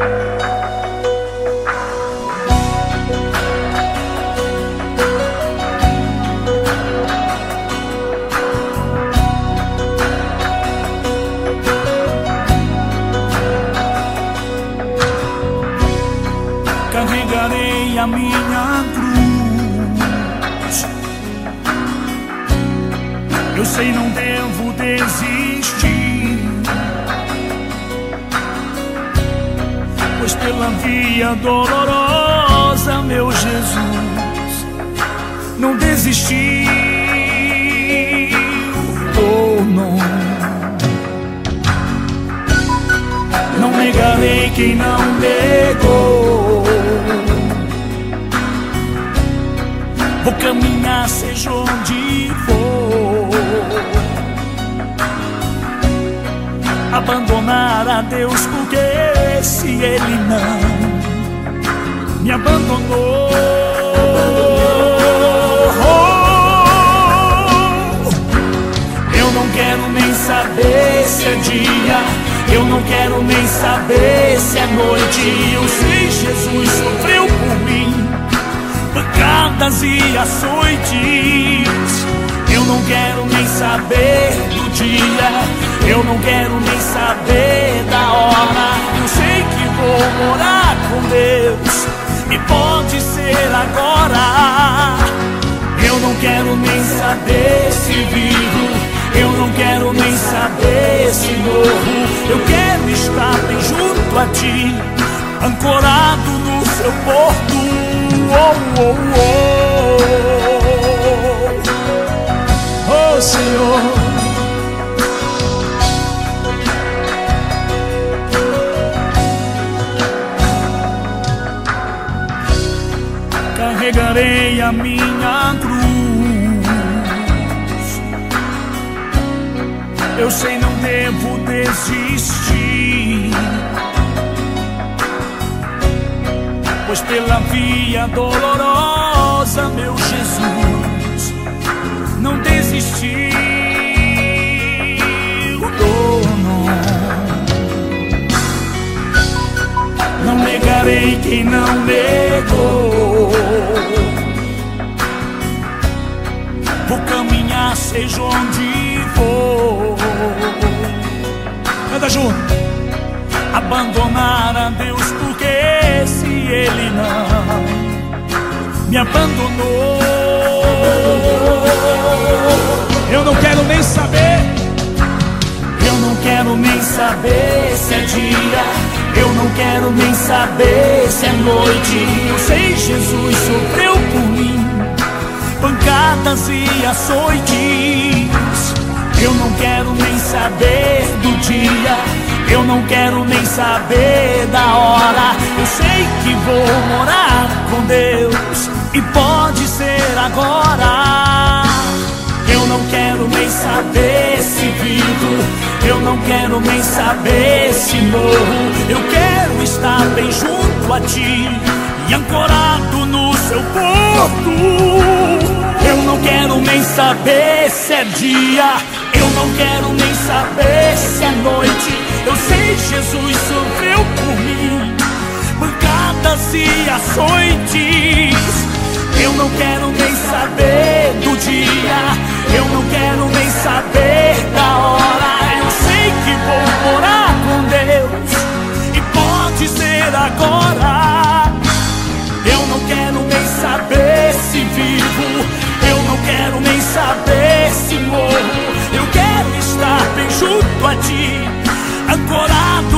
Carregarei a minha cruz. Eu sei, não devo desistir, pois pela via dolorosa, meu Jesus não desistiu. Oh, não. Não negarei quem não negou. Vou caminhar, seja onde for, abandonar a Deus, porque se Ele não me abandonou, eu não quero nem saber se é dia, eu não quero nem saber se é noite. Eu sei, Jesus sofreu por mim pancadas e açoites. Eu não quero nem saber do dia, eu não quero nem saber da hora. Eu sei que vou morar com Deus e pode ser agora. Eu não quero nem saber se vivo, eu não quero nem saber se morro. Eu quero estar bem junto a Ti, ancorado no Seu porto. Oh, oh, oh, oh, Senhor. Carregarei a minha cruz. Eu sei, não devo desistir, pois pela via dolorosa, meu Jesus não desistiu. Oh, não negarei quem não negou. Vou caminhar, seja onde for. Canta junto. Abandonar a Deus, porque se Ele não me abandonou, eu não quero nem saber, eu não quero nem saber se é dia, eu não quero nem saber se é noite. Eu sei, Jesus sofreu por mim pancadas e açoites. Eu não quero nem saber do dia, eu não quero nem saber da hora. Eu sei que vou morar com Deus e pode ser agora. Eu não quero nem saber se vivo, eu não quero nem saber se morro. Eu quero estar bem junto a Ti e ancorado no Seu porto. Eu não quero nem saber se é dia, eu não quero nem saber se é noite. Eu sei, Jesus sofreu por mim pancadas e açoites. Eu não quero nem saber do dia, eu não quero nem saber da hora. Eu sei que vou morar com Deus e pode ser agora. Eu não quero nem saber se vivo, eu não quero nem saber se morro. Eu quero estar bem junto a Ti, ancorado